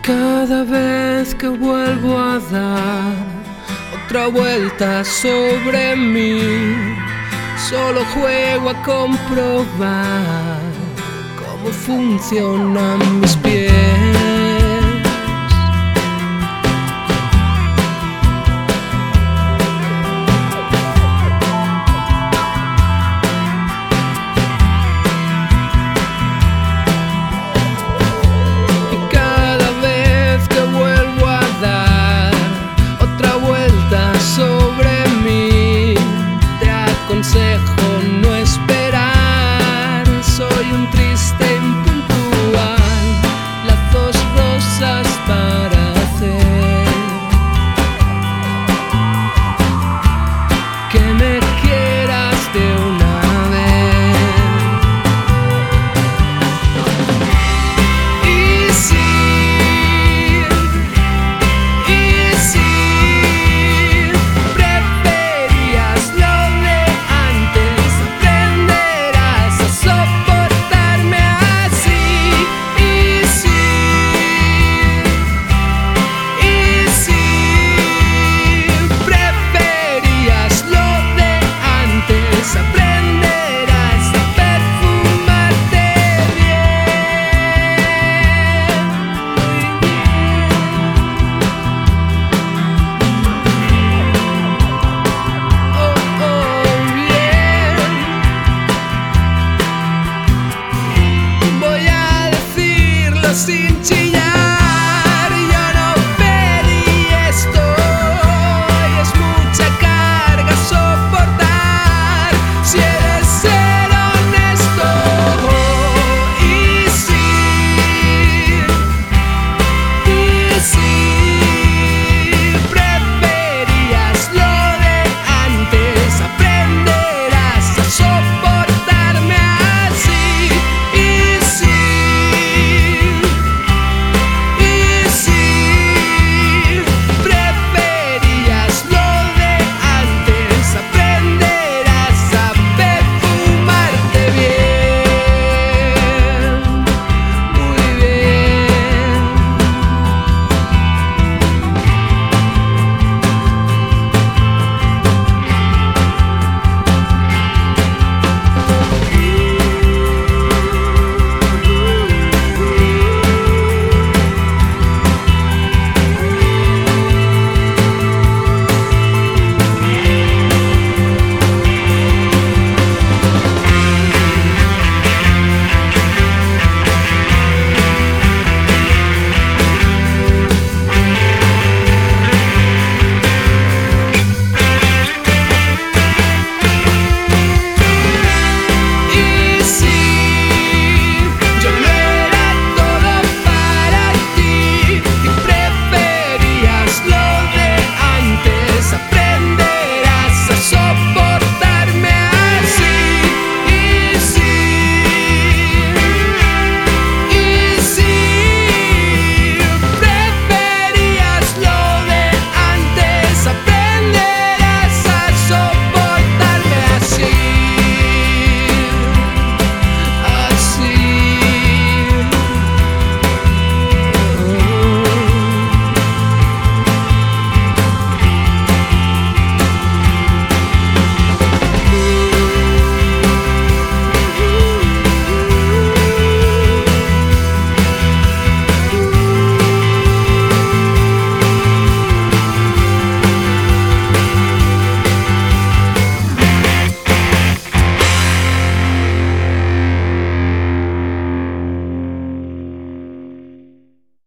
Cada vez que vuelvo a dar otra vuelta sobre mí, solo juego a comprobar cómo funcionan mis pies. Aconsejo no esperar, soy un triste impuntual, las dos rosas para hacer que me quieras de una vez. Y si preferías lo de antes, aprenderás a soportarme así. Y si preferías lo de antes, aprenderás a perfumarte bien. Voy a decirlo sin chiste.